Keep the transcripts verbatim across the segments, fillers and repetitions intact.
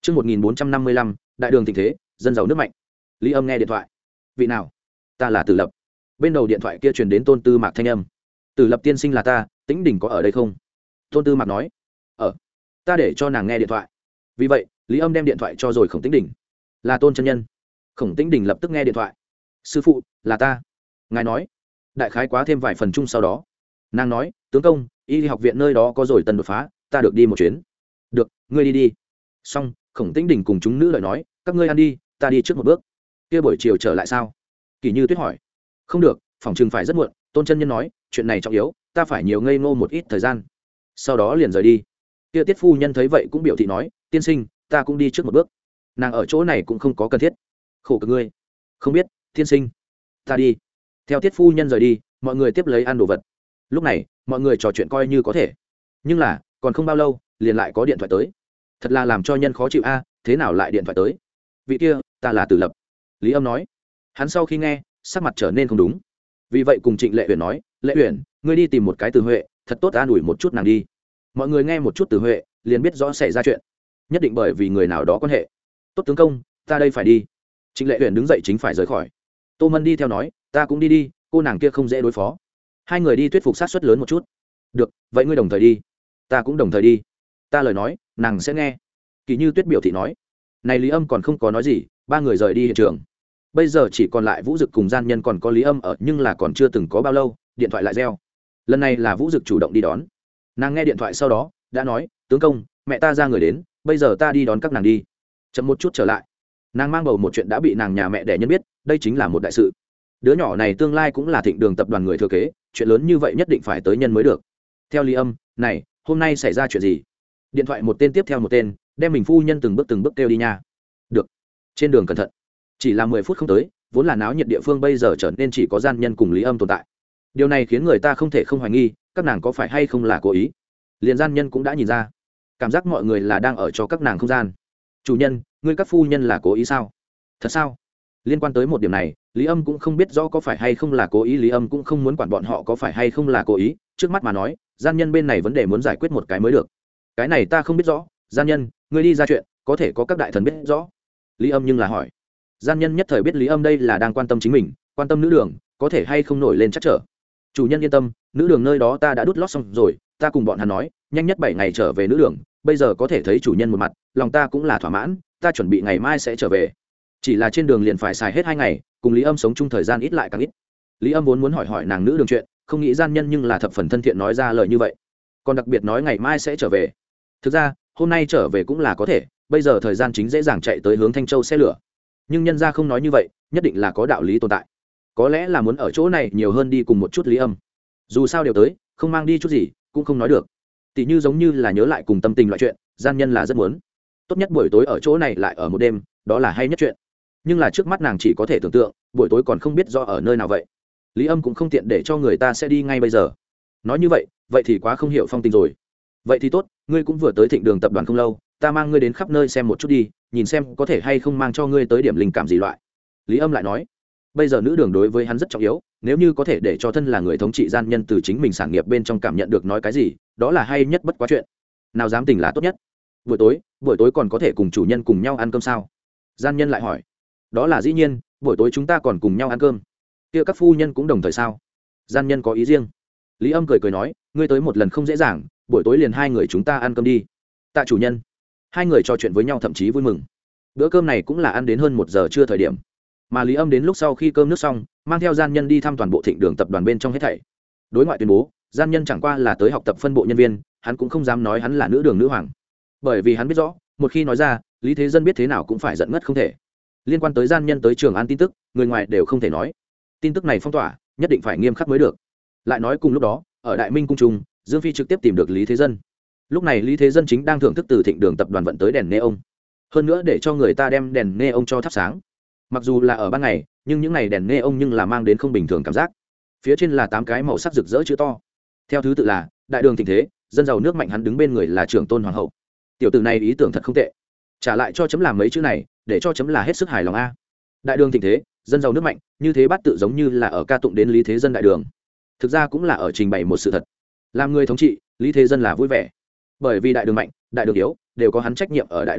Chương một nghìn bốn trăm năm mươi lăm, đại đường thịnh thế, dân giàu nước mạnh. Lý Âm nghe điện thoại. Vị nào? Ta là Tử Lập. Bên đầu điện thoại kia truyền đến Tôn Tư Mạc thanh âm. Tử Lập tiên sinh là ta, Tĩnh Đình có ở đây không? Tôn Tư Mạc nói. Ở. Ta để cho nàng nghe điện thoại. Vì vậy, Lý Âm đem điện thoại cho rồi Khổng Tĩnh Đình. Là Tôn chân nhân. Khổng Tĩnh Đình lập tức nghe điện thoại. Sư phụ, là ta. Ngài nói. Đại khái quá thêm vài phần chung sau đó. Nàng nói, tướng công, y học viện nơi đó có rồi tần đột phá, ta được đi một chuyến. Được, ngươi đi đi. Xong, Khổng Tĩnh Đình cùng chúng nữ lời nói, các ngươi ăn đi, ta đi trước một bước. Kia buổi chiều trở lại sao? Kỳ Như Tuyết hỏi. Không được, phòng chừng phải rất muộn. Tôn chân nhân nói, chuyện này trọng yếu, ta phải nhiều ngây ngô một ít thời gian. Sau đó liền rời đi. Kia Tiết phu nhân thấy vậy cũng biểu thị nói, tiên sinh, ta cũng đi trước một bước. Nàng ở chỗ này cũng không có cần thiết. Khổ cực ngươi. Không biết, tiên sinh. Ta đi. Theo Tiết phu nhân rời đi, mọi người tiếp lấy ăn đồ vật. Lúc này, mọi người trò chuyện coi như có thể. Nhưng là, còn không bao lâu, liền lại có điện thoại tới. Thật là làm cho nhân khó chịu a, thế nào lại điện thoại tới? Vị kia, ta là Tử Lập. Lý Âm nói. Hắn sau khi nghe, sắc mặt trở nên không đúng. Vì vậy cùng Trịnh Lệ Uyển nói, Lệ Uyển, ngươi đi tìm một cái Từ Huệ, thật tốt an ủi một chút nàng đi. Mọi người nghe một chút Từ Huệ, liền biết rõ xảy ra chuyện. Nhất định bởi vì người nào đó quan hệ. Tốt tướng công, ta đây phải đi. Trịnh Lệ Uyển đứng dậy chính phải rời khỏi. Tô Mân đi theo nói, ta cũng đi đi, cô nàng kia không dễ đối phó. Hai người đi thuyết phục sát suất lớn một chút. Được, vậy ngươi đồng thời đi. Ta cũng đồng thời đi. Ta lời nói, nàng sẽ nghe. Kỳ Như Tuyết biểu thị nói. Này Lý Âm còn không có nói gì, ba người rời đi hiện trường. Bây giờ chỉ còn lại Vũ Dực cùng gian nhân còn có Lý Âm ở, nhưng là còn chưa từng có bao lâu, điện thoại lại reo. Lần này là Vũ Dực chủ động đi đón. Nàng nghe điện thoại sau đó, đã nói, tướng công, mẹ ta ra người đến, bây giờ ta đi đón các nàng đi. Chậm một chút trở lại. Nàng mang bầu một chuyện đã bị nàng nhà mẹ đẻ nhân biết, đây chính là một đại sự. Đứa nhỏ này tương lai cũng là Thịnh Đường tập đoàn người thừa kế, chuyện lớn như vậy nhất định phải tới nhân mới được. Theo Lý Âm, này, hôm nay xảy ra chuyện gì? Điện thoại một tên tiếp theo một tên, đem mình phu nhân từng bước từng bước kêu đi nha. Được. Trên đường cẩn thận. Chỉ là mười phút không tới, vốn là náo nhiệt địa phương bây giờ trở nên chỉ có gian nhân cùng Lý Âm tồn tại. Điều này khiến người ta không thể không hoài nghi, các nàng có phải hay không là cố ý. Liền gian nhân cũng đã nhìn ra, cảm giác mọi người là đang ở cho các nàng không gian. Chủ nhân, ngươi các phu nhân là cố ý sao? Thật sao? Liên quan tới một điểm này, Lý Âm cũng không biết rõ có phải hay không là cố ý. Lý Âm cũng không muốn quản bọn họ có phải hay không là cố ý. Trước mắt mà nói, gian nhân bên này vấn đề muốn giải quyết một cái mới được. Cái này ta không biết rõ, gian nhân, ngươi đi ra chuyện, có thể có các đại thần biết rõ. Lý Âm nhưng là hỏi. Gian nhân nhất thời biết Lý Âm đây là đang quan tâm chính mình, quan tâm nữ đường, có thể hay không nổi lên chắc trở. Chủ nhân yên tâm, nữ đường nơi đó ta đã đút lót xong rồi, ta cùng bọn hắn nói, nhanh nhất bảy ngày trở về nữ đường, bây giờ có thể thấy chủ nhân một mặt, lòng ta cũng là thỏa mãn, ta chuẩn bị ngày mai sẽ trở về. Chỉ là trên đường liền phải xài hết hai ngày, cùng Lý Âm sống chung thời gian ít lại càng ít. Lý Âm vốn muốn hỏi hỏi nàng nữ đường chuyện, không nghĩ gian nhân nhưng là thập phần thân thiện nói ra lời như vậy, còn đặc biệt nói ngày mai sẽ trở về. Thực ra hôm nay trở về cũng là có thể, bây giờ thời gian chính dễ dàng chạy tới hướng Thanh Châu xe lửa. Nhưng nhân gia không nói như vậy, nhất định là có đạo lý tồn tại. Có lẽ là muốn ở chỗ này nhiều hơn đi cùng một chút Lý Âm. Dù sao đều tới, không mang đi chút gì cũng không nói được. Tỷ như giống như là nhớ lại cùng tâm tình loại chuyện, gian nhân là rất muốn. Tốt nhất buổi tối ở chỗ này lại ở một đêm, đó là hay nhất chuyện. Nhưng là trước mắt nàng chỉ có thể tưởng tượng, buổi tối còn không biết rõ ở nơi nào vậy. Lý Âm cũng không tiện để cho người ta sẽ đi ngay bây giờ. Nói như vậy, vậy thì quá không hiểu phong tình rồi. Vậy thì tốt, ngươi cũng vừa tới Thịnh Đường tập đoàn không lâu, ta mang ngươi đến khắp nơi xem một chút đi, nhìn xem có thể hay không mang cho ngươi tới điểm linh cảm gì loại. Lý Âm lại nói, bây giờ nữ đường đối với hắn rất trọng yếu, nếu như có thể để cho thân là người thống trị gian nhân từ chính mình sản nghiệp bên trong cảm nhận được nói cái gì, đó là hay nhất bất quá chuyện. Nào dám tình là tốt nhất. Buổi tối, buổi tối còn có thể cùng chủ nhân cùng nhau ăn cơm sao? Gian nhân lại hỏi. Đó là dĩ nhiên, buổi tối chúng ta còn cùng nhau ăn cơm. Kia các phu nhân cũng đồng thời sao? Gian nhân có ý riêng. Lý Âm cười cười nói, ngươi tới một lần không dễ dàng, buổi tối liền hai người chúng ta ăn cơm đi. Tạ chủ nhân. Hai người trò chuyện với nhau thậm chí vui mừng. Bữa cơm này cũng là ăn đến hơn một giờ trưa thời điểm, mà Lý Âm đến lúc sau khi cơm nước xong, mang theo gian nhân đi thăm toàn bộ Thịnh Đường tập đoàn bên trong hết thảy. Đối ngoại tuyên bố, gian nhân chẳng qua là tới học tập phân bộ nhân viên, hắn cũng không dám nói hắn là nữ đường nữ hoàng, bởi vì hắn biết rõ, một khi nói ra, Lý Thế Dân biết thế nào cũng phải giận ngất không thể. Liên quan tới gian nhân tới Trường An tin tức, người ngoài đều không thể nói. Tin tức này phong tỏa, nhất định phải nghiêm khắc mới được. Lại nói cùng lúc đó, ở Đại Minh cung trung, Dương Phi trực tiếp tìm được Lý Thế Dân. Lúc này Lý Thế Dân chính đang thưởng thức từ Thịnh Đường tập đoàn vận tới đèn neon, hơn nữa để cho người ta đem đèn neon cho thắp sáng. Mặc dù là ở ban ngày, nhưng những này đèn neon nhưng là mang đến không bình thường cảm giác. Phía trên là tám cái màu sắc rực rỡ chữ to, theo thứ tự là đại đường thịnh thế, dân giàu nước mạnh, hắn đứng bên người là trưởng tôn hoàng hậu. Tiểu tử này ý tưởng thật không tệ, trả lại cho chấm làm mấy chữ này, để cho chấm là hết sức hài lòng a. Đại đường thịnh thế, dân giàu nước mạnh, như thế bát tự giống như là ở ca tụng đến Lý Thế Dân đại đường, thực ra cũng là ở trình bày một sự thật. Làm người thống trị, Lý Thế Dân là vui vẻ, bởi vì đại đường mạnh, đại đường yếu, đều có hắn trách nhiệm ở đại đường mạnh,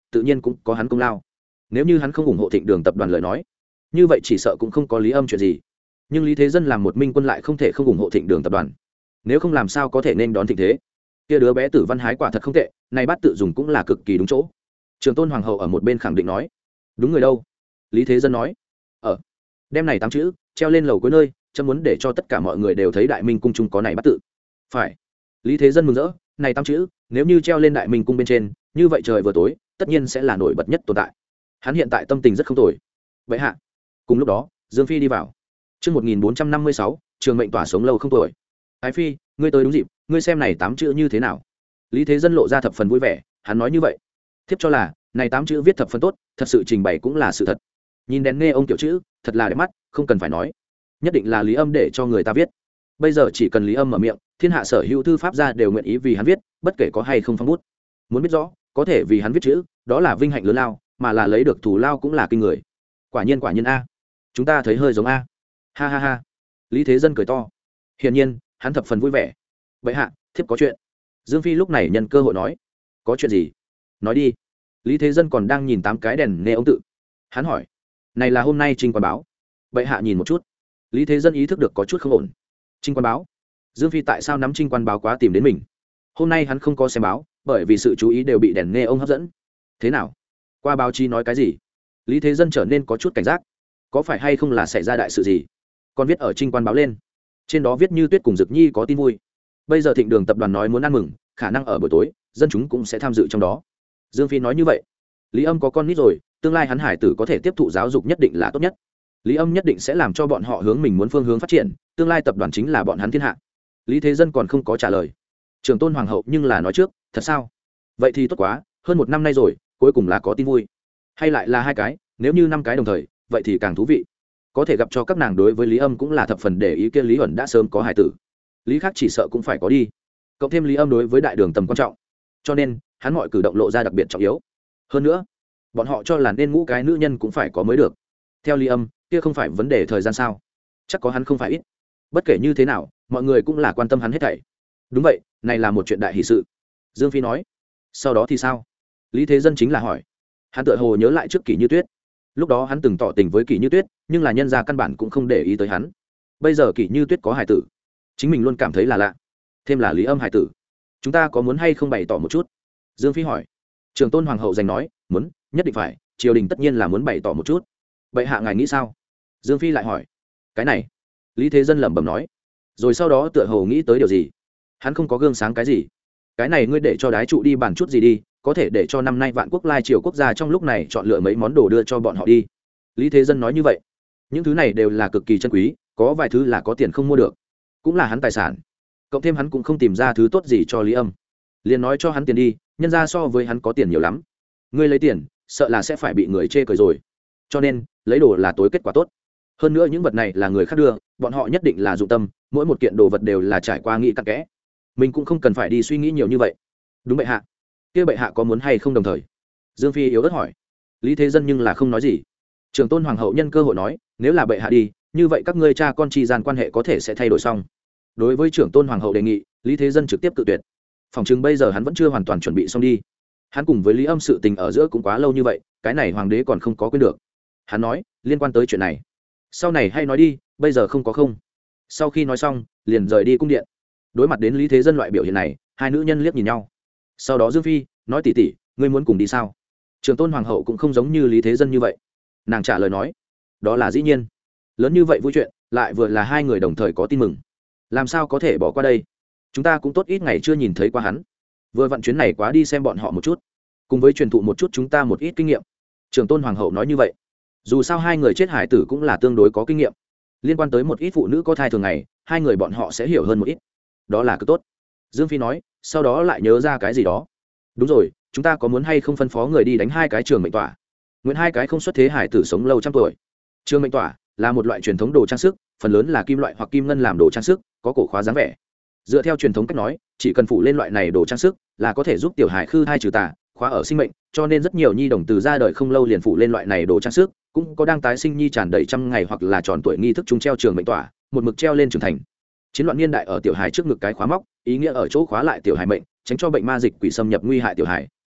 tự nhiên cũng có hắn công lao. Nếu như hắn không ủng hộ Thịnh Đường tập đoàn lời nói, như vậy chỉ sợ cũng không có Lý Âm chuyện gì. Nhưng Lý Thế Dân làm một minh quân lại không thể không ủng hộ Thịnh Đường tập đoàn, nếu không làm sao có thể nên đón thịnh thế. Kia đứa bé Tử Văn hái quả thật không tệ, này bát tự dùng cũng là cực kỳ đúng chỗ. Trường Tôn Hoàng hậu ở một bên khẳng định nói. Đúng người đâu? Lý Thế Dân nói. Ở đem này tám chữ treo lên lầu cuối nơi, chấm muốn để cho tất cả mọi người đều thấy Đại Minh cung trung có này bát tự. Phải. Lý Thế Dân mừng rỡ, này tám chữ nếu như treo lên Đại Minh cung bên trên, như vậy trời vừa tối tất nhiên sẽ là nổi bật nhất tồn tại. Hắn hiện tại tâm tình rất không tồi. Vậy hạ. Cùng lúc đó, Dương Phi đi vào. Chương một nghìn bốn trăm năm mươi sáu, trường mệnh tỏa sống lâu không tuổi. Ái phi, ngươi tới đúng dịp, ngươi xem này tám chữ như thế nào? Lý Thế Dân lộ ra thập phần vui vẻ, hắn nói như vậy. Thiếp cho là, này tám chữ viết thập phần tốt, thật sự trình bày cũng là sự thật. Nhìn đèn nghe ông tiểu chữ, thật là đẹp mắt, không cần phải nói. Nhất định là Lý Âm để cho người ta viết. Bây giờ chỉ cần Lý Âm mở miệng, thiên hạ sở hữu thư pháp gia đều nguyện ý vì hắn viết, bất kể có hay không phong bút. Muốn biết rõ, có thể vì hắn viết chữ, đó là vinh hạnh lớn lao, mà là lấy được thù lao cũng là kinh người. Quả nhiên quả nhiên a. Chúng ta thấy hơi giống a. Ha ha ha. Lý Thế Dân cười to. Hiển nhiên, hắn thập phần vui vẻ. Vậy hạ, thiếp có chuyện. Dương Phi lúc này nhân cơ hội nói. Có chuyện gì? Nói đi. Lý Thế Dân còn đang nhìn tám cái đèn nghe ông tự. Hắn hỏi. Này là hôm nay Trinh Quan báo. Vậy hạ nhìn một chút. Lý Thế Dân ý thức được có chút không ổn. Trinh Quan báo. Dương Phi tại sao nắm Trinh Quan báo quá tìm đến mình? Hôm nay hắn không có xem báo, bởi vì sự chú ý đều bị đèn nghe ông hấp dẫn. Thế nào? Qua báo chí nói cái gì? Lý Thế Dân trở nên có chút cảnh giác. Có phải hay không là xảy ra đại sự gì? Còn viết ở Trinh Quan báo lên, trên đó viết Như Tuyết cùng Dực Nhi có tin vui. Bây giờ Thịnh Đường tập đoàn nói muốn ăn mừng, khả năng ở buổi tối dân chúng cũng sẽ tham dự trong đó. Dương Phi nói như vậy. Lý Âm có con nít rồi, tương lai hắn hải tử có thể tiếp thụ giáo dục nhất định là tốt nhất. Lý Âm nhất định sẽ làm cho bọn họ hướng mình muốn phương hướng phát triển, tương lai tập đoàn chính là bọn hắn thiên hạ. Lý Thế Dân còn không có trả lời. Trường Tôn Hoàng hậu nhưng là nói trước. Thật sao? Vậy thì tốt quá, hơn một năm nay rồi, cuối cùng là có tin vui. Hay lại là hai cái, nếu như năm cái đồng thời, vậy thì càng thú vị. Có thể gặp cho các nàng đối với Lý Âm cũng là thập phần để ý, kia Lý Uẩn đã sớm có hài tử, Lý khác chỉ sợ cũng phải có đi. Cộng thêm Lý Âm đối với đại đường tầm quan trọng, cho nên hắn mọi cử động lộ ra đặc biệt trọng yếu. Hơn nữa, bọn họ cho là nên ngũ cái nữ nhân cũng phải có mới được. Theo Lý Âm, kia không phải vấn đề thời gian sao? Chắc có hắn không phải ít. Bất kể như thế nào, mọi người cũng là quan tâm hắn hết thảy. Đúng vậy, này là một chuyện đại hỷ sự. Dương Phi nói. Sau đó thì sao? Lý Thế Dân chính là hỏi. Hắn tựa hồ nhớ lại trước Kỷ Như Tuyết. Lúc đó hắn từng tỏ tình với Kỷ Như Tuyết, nhưng là nhân gia căn bản cũng không để ý tới hắn. Bây giờ Kỷ Như Tuyết có hài tử, chính mình luôn cảm thấy là lạ. Thêm là Lý Âm hài tử, chúng ta có muốn hay không bày tỏ một chút? Dương Phi hỏi. Trường Tôn Hoàng hậu giành nói, muốn, nhất định phải, triều đình tất nhiên là muốn bày tỏ một chút. Vậy hạ ngài nghĩ sao? Dương Phi lại hỏi. Cái này, Lý Thế Dân lẩm bẩm nói, rồi sau đó tựa hồ nghĩ tới điều gì. Hắn không có gương sáng cái gì. Cái này ngươi để cho đái trụ đi bàn chút gì đi, có thể để cho năm nay vạn quốc lai triều quốc gia trong lúc này chọn lựa mấy món đồ đưa cho bọn họ đi. Lý Thế Dân nói như vậy. Những thứ này đều là cực kỳ chân quý, có vài thứ là có tiền không mua được, cũng là hắn tài sản. Cộng thêm hắn cũng không tìm ra thứ tốt gì cho Lý Âm, liền nói cho hắn tiền đi, nhân ra so với hắn có tiền nhiều lắm. Ngươi lấy tiền, sợ là sẽ phải bị người chê cười rồi. Cho nên, lấy đồ là tối kết quả tốt. Hơn nữa những vật này là người khác đưa, bọn họ nhất định là dụng tâm, mỗi một kiện đồ vật đều là trải qua nghĩ cặn kẽ. Mình cũng không cần phải đi suy nghĩ nhiều như vậy. Đúng bệ hạ. Kia bệ hạ có muốn hay không đồng thời? Dương Phi yếu ớt hỏi. Lý Thế Dân nhưng là không nói gì. Trường Tôn Hoàng hậu nhân cơ hội nói, nếu là bệ hạ đi, như vậy các ngươi cha con chi gian quan hệ có thể sẽ thay đổi xong. Đối với Trưởng Tôn Hoàng hậu đề nghị, Lý Thế Dân trực tiếp cự tuyệt. Phòng chừng bây giờ hắn vẫn chưa hoàn toàn chuẩn bị xong đi. Hắn cùng với Lý Âm sự tình ở giữa cũng quá lâu như vậy, cái này hoàng đế còn không có quên được. Hắn nói, liên quan tới chuyện này, sau này hay nói đi, bây giờ không có không. Sau khi nói xong, liền rời đi cung điện. Đối mặt đến Lý Thế Dân loại biểu hiện này, hai nữ nhân liếc nhìn nhau. Sau đó Dương Phi nói, tỷ tỷ, ngươi muốn cùng đi sao? Trường Tôn Hoàng hậu cũng không giống như Lý Thế Dân như vậy. Nàng trả lời nói, đó là dĩ nhiên. Lớn như vậy vui chuyện, lại vừa là hai người đồng thời có tin mừng, làm sao có thể bỏ qua đây? Chúng ta cũng tốt ít ngày chưa nhìn thấy qua hắn, vừa vặn chuyến này quá đi xem bọn họ một chút, cùng với truyền thụ một chút chúng ta một ít kinh nghiệm. Trường Tôn Hoàng hậu nói như vậy. Dù sao hai người chết hải tử cũng là tương đối có kinh nghiệm, liên quan tới một ít phụ nữ có thai thường ngày, hai người bọn họ sẽ hiểu hơn một ít, đó là cực tốt. Dương Phi nói, sau đó lại nhớ ra cái gì đó. Đúng rồi, chúng ta có muốn hay không phân phó người đi đánh hai cái trường mệnh tỏa, nguyện hai cái không xuất thế hải tử sống lâu trăm tuổi. Trường mệnh tỏa là một loại truyền thống đồ trang sức, phần lớn là kim loại hoặc kim ngân làm đồ trang sức, có cổ khóa dáng vẻ. Dựa theo truyền thống cách nói, chỉ cần phủ lên loại này đồ trang sức là có thể giúp tiểu hài khư thai trừ tà, khóa ở sinh mệnh, cho nên rất nhiều nhi đồng từ ra đời không lâu liền phủ lên loại này đồ trang sức, cũng có đang tái sinh nhi tràn đầy trăm ngày hoặc là tròn tuổi nghi thức chúng treo trường mệnh tỏa, một mực treo lên trưởng thành. Chiến loạn niên đại ở tiểu hài trước ngực cái khóa móc, ý nghĩa ở chỗ khóa lại tiểu hài mệnh, tránh cho bệnh ma dịch quỷ xâm nhập nguy hại tiểu hài.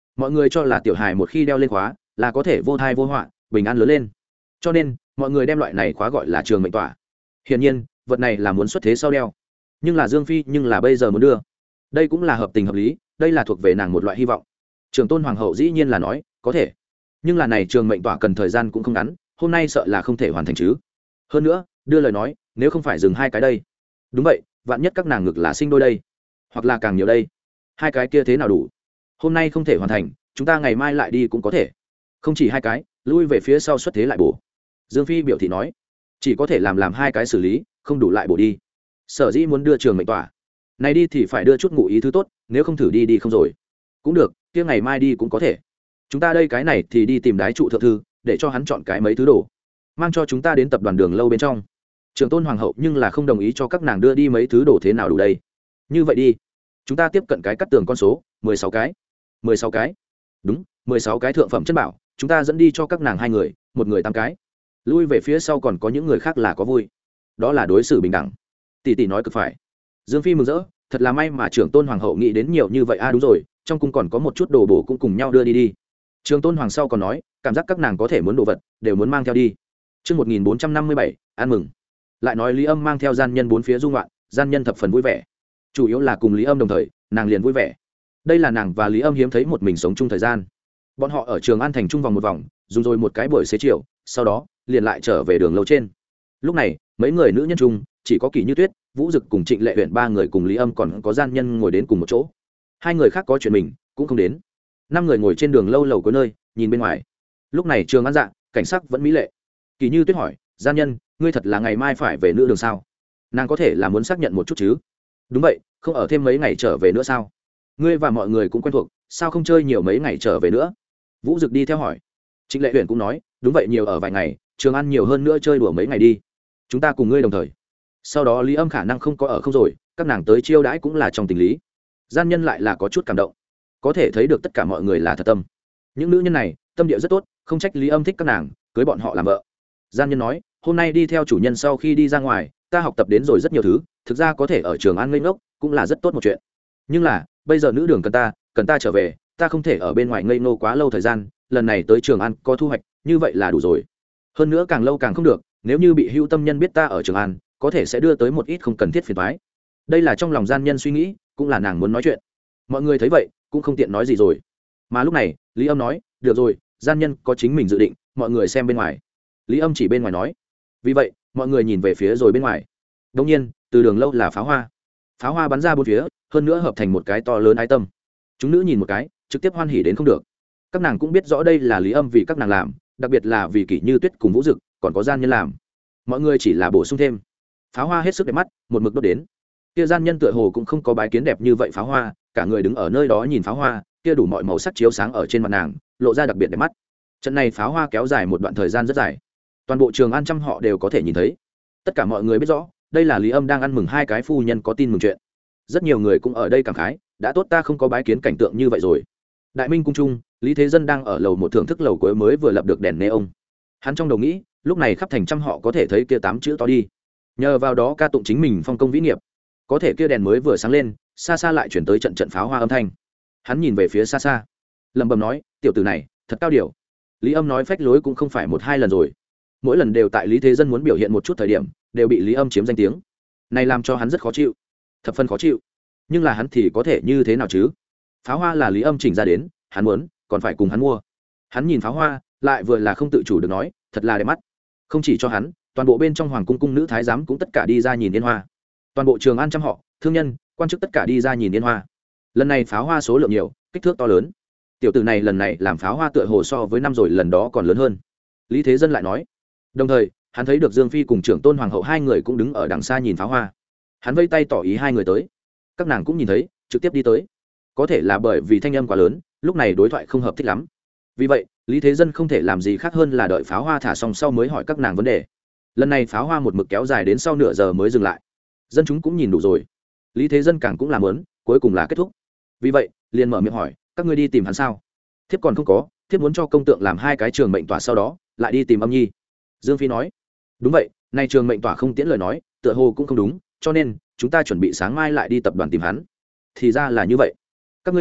mọi người cho là tiểu hài một khi đeo lên khóa là có thể vô thai vô họa bình an lớn lên, cho nên mọi người đem loại này khóa gọi là trường mệnh tỏa. Hiển nhiên vật này là muốn xuất thế sau đeo, nhưng là Dương Phi nhưng là bây giờ muốn đưa, đây cũng là hợp tình hợp lý, đây là thuộc về nàng một loại hy vọng. Trường tôn hoàng hậu dĩ nhiên là nói có thể, nhưng là này trường mệnh tỏa cần thời gian cũng không ngắn, hôm nay sợ là không thể hoàn thành chứ. Hơn nữa đưa lời nói nếu không phải dừng hai cái đây. Đúng vậy, vạn nhất các nàng ngực là sinh đôi đây, hoặc là càng nhiều đây, hai cái kia thế nào đủ? Hôm nay không thể hoàn thành, chúng ta ngày mai lại đi cũng có thể, không chỉ hai cái, lui về phía sau xuất thế lại bổ. Dương Phi biểu thị nói chỉ có thể làm làm hai cái xử lý, không đủ lại bổ đi. Sở dĩ muốn đưa trường mệnh tỏa này đi thì phải đưa chút ngụ ý thứ tốt, nếu không thử đi đi không rồi cũng được, kia ngày mai đi cũng có thể. Chúng ta đây cái này thì đi tìm đái trụ thượng thư để cho hắn chọn cái mấy thứ đồ mang cho chúng ta đến tập đoàn Đường Lâu bên trong. Trường tôn hoàng hậu nhưng là không đồng ý cho các nàng đưa đi mấy thứ đồ, thế nào đủ đây? Như vậy đi, chúng ta tiếp cận cái cắt tường con số mười sáu cái. Mười sáu cái? Đúng, mười sáu cái thượng phẩm chân bảo, chúng ta dẫn đi cho các nàng hai người, một người tám cái. Lui về phía sau còn có những người khác là có vui, đó là đối xử bình đẳng. Tỷ tỷ nói cực phải. Dương Phi mừng rỡ, thật là may mà trưởng tôn hoàng hậu nghĩ đến nhiều như vậy. À đúng rồi, trong cung còn có một chút đồ bổ cũng cùng nhau đưa đi đi. Trường tôn hoàng sau còn nói cảm giác các nàng có thể muốn đồ vật đều muốn mang theo đi. Trước một nghìn bốn trăm năm mươi bảy, ăn mừng. Lại nói Lý Âm mang theo gian nhân bốn phía dung loạn, gian nhân thập phần vui vẻ, chủ yếu là cùng Lý Âm đồng thời nàng liền vui vẻ. Đây là nàng và Lý Âm hiếm thấy một mình sống chung thời gian. Bọn họ ở Trường An thành trung vòng một vòng, dùng rồi một cái buổi xế chiều, sau đó liền lại trở về Đường Lâu trên. Lúc này mấy người nữ nhân chung chỉ có Kỷ Như Tuyết, Vũ Dực cùng Trịnh Lệ Uyển ba người cùng Lý Âm còn có gian nhân ngồi đến cùng một chỗ. Hai người khác có chuyện mình cũng không đến. Năm người ngồi trên Đường Lâu lầu cuối nơi nhìn bên ngoài. Lúc này Trường An dạ cảnh sắc vẫn mỹ lệ. Kỷ Như Tuyết hỏi gian nhân, ngươi thật là ngày mai phải về nữ đường sao? Nàng có thể là muốn xác nhận một chút chứ? Đúng vậy, không ở thêm mấy ngày trở về nữa sao? Ngươi và mọi người cũng quen thuộc, sao không chơi nhiều mấy ngày trở về nữa? Vũ Dực đi theo hỏi. Trịnh Lệ Uyển cũng nói đúng vậy, nhiều ở vài ngày, Trường An nhiều hơn nữa chơi đùa mấy ngày đi, chúng ta cùng ngươi đồng thời. Sau đó Lý Âm khả năng không có ở không rồi, các nàng tới chiêu đãi cũng là trong tình lý. Gian nhân lại là có chút cảm động, có thể thấy được tất cả mọi người là thật tâm. Những nữ nhân này tâm địa rất tốt, không trách Lý Âm thích các nàng, cưới bọn họ làm vợ. Gian nhân nói hôm nay đi theo chủ nhân sau khi đi ra ngoài, ta học tập đến rồi rất nhiều thứ, thực ra có thể ở Trường An ngây ngốc cũng là rất tốt một chuyện. Nhưng là bây giờ nữ đường cần ta, cần ta trở về, ta không thể ở bên ngoài ngây ngô quá lâu thời gian, lần này tới Trường An có thu hoạch, như vậy là đủ rồi. Hơn nữa càng lâu càng không được, nếu như bị hữu tâm nhân biết ta ở Trường An, có thể sẽ đưa tới một ít không cần thiết phiền toái. Đây là trong lòng gian nhân suy nghĩ, cũng là nàng muốn nói chuyện. Mọi người thấy vậy cũng không tiện nói gì rồi. Mà lúc này Lý Âm nói được rồi, gian nhân có chính mình dự định, mọi người xem bên ngoài. Lý Âm chỉ bên ngoài nói. Vì vậy mọi người nhìn về phía rồi bên ngoài. Đột nhiên từ Đường Lâu là pháo hoa, pháo hoa bắn ra bốn phía, hơn nữa hợp thành một cái to lớn ái tâm. Chúng nữ nhìn một cái trực tiếp hoan hỉ đến không được. Các nàng cũng biết rõ đây là Lý Âm vì các nàng làm, đặc biệt là vì Kỷ Như Tuyết cùng Vũ Dực còn có gian nhân làm. Mọi người chỉ là bổ sung thêm. Pháo hoa hết sức đẹp mắt, một mực đốt đến. Kia gian nhân tựa hồ cũng không có bái kiến đẹp như vậy pháo hoa, cả người đứng ở nơi đó nhìn pháo hoa, kia đủ mọi màu sắc chiếu sáng ở trên mặt nàng, lộ ra đặc biệt đẹp mắt. Trận này pháo hoa kéo dài một đoạn thời gian rất dài, toàn bộ Trường An trăm họ đều có thể nhìn thấy. Tất cả mọi người biết rõ đây là Lý Âm đang ăn mừng hai cái phu nhân có tin mừng chuyện. Rất nhiều người cũng ở đây cảm khái, đã tốt ta không có bái kiến cảnh tượng như vậy rồi. Đại Minh cung trung, Lý Thế Dân đang ở lầu một thưởng thức lầu cuối mới vừa lập được đèn neon. Hắn trong đầu nghĩ lúc này khắp thành trăm họ có thể thấy kia tám chữ to đi, nhờ vào đó ca tụng chính mình phong công vĩ nghiệp. Có thể kia đèn mới vừa sáng lên, xa xa lại chuyển tới trận trận pháo hoa âm thanh. Hắn nhìn về phía xa xa, lẩm bẩm nói tiểu tử này thật cao điều. Lý Âm nói phách lối cũng không phải một hai lần rồi, mỗi lần đều tại Lý Thế Dân muốn biểu hiện một chút thời điểm đều bị Lý Âm chiếm danh tiếng này, làm cho hắn rất khó chịu, thập phân khó chịu. Nhưng là hắn thì có thể như thế nào chứ? Pháo hoa là Lý Âm chỉnh ra đến, hắn muốn còn phải cùng hắn mua. Hắn nhìn pháo hoa lại vừa là không tự chủ được nói thật là đẹp mắt. Không chỉ cho hắn, toàn bộ bên trong hoàng cung cung nữ thái giám cũng tất cả đi ra nhìn yên hoa. Toàn bộ Trường An trăm họ, thương nhân, quan chức tất cả đi ra nhìn yên hoa. Lần này pháo hoa số lượng nhiều, kích thước to lớn. Tiểu tử này lần này làm pháo hoa tựa hồ so với năm rồi lần đó còn lớn hơn. Lý Thế Dân lại nói. Đồng thời hắn thấy được Dương Phi cùng trưởng tôn hoàng hậu hai người cũng đứng ở đằng xa nhìn pháo hoa. Hắn vây tay tỏ ý hai người tới. Các nàng cũng nhìn thấy, trực tiếp đi tới. Có thể là bởi vì thanh âm quá lớn, lúc này đối thoại không hợp thích lắm. Vì vậy Lý Thế Dân không thể làm gì khác hơn là đợi pháo hoa thả xong sau mới hỏi các nàng vấn đề. Lần này pháo hoa một mực kéo dài đến sau nửa giờ mới dừng lại. Dân chúng cũng nhìn đủ rồi, Lý Thế Dân càng cũng làm lớn, cuối cùng là kết thúc. Vì vậy liền mở miệng hỏi các ngươi đi tìm hắn sao? Thiếp còn không có, thiếp muốn cho công tượng làm hai cái trường mệnh tỏa, sau đó lại đi tìm Âm Nhi. Dương Phi nói đúng vậy, nay trường mệnh tỏa không tiễn lời nói tựa hồ cũng không đúng, cho nên chúng ta chuẩn bị sáng mai lại đi tập đoàn tìm hắn. Thì ra là như vậy. Các ngươi nhìn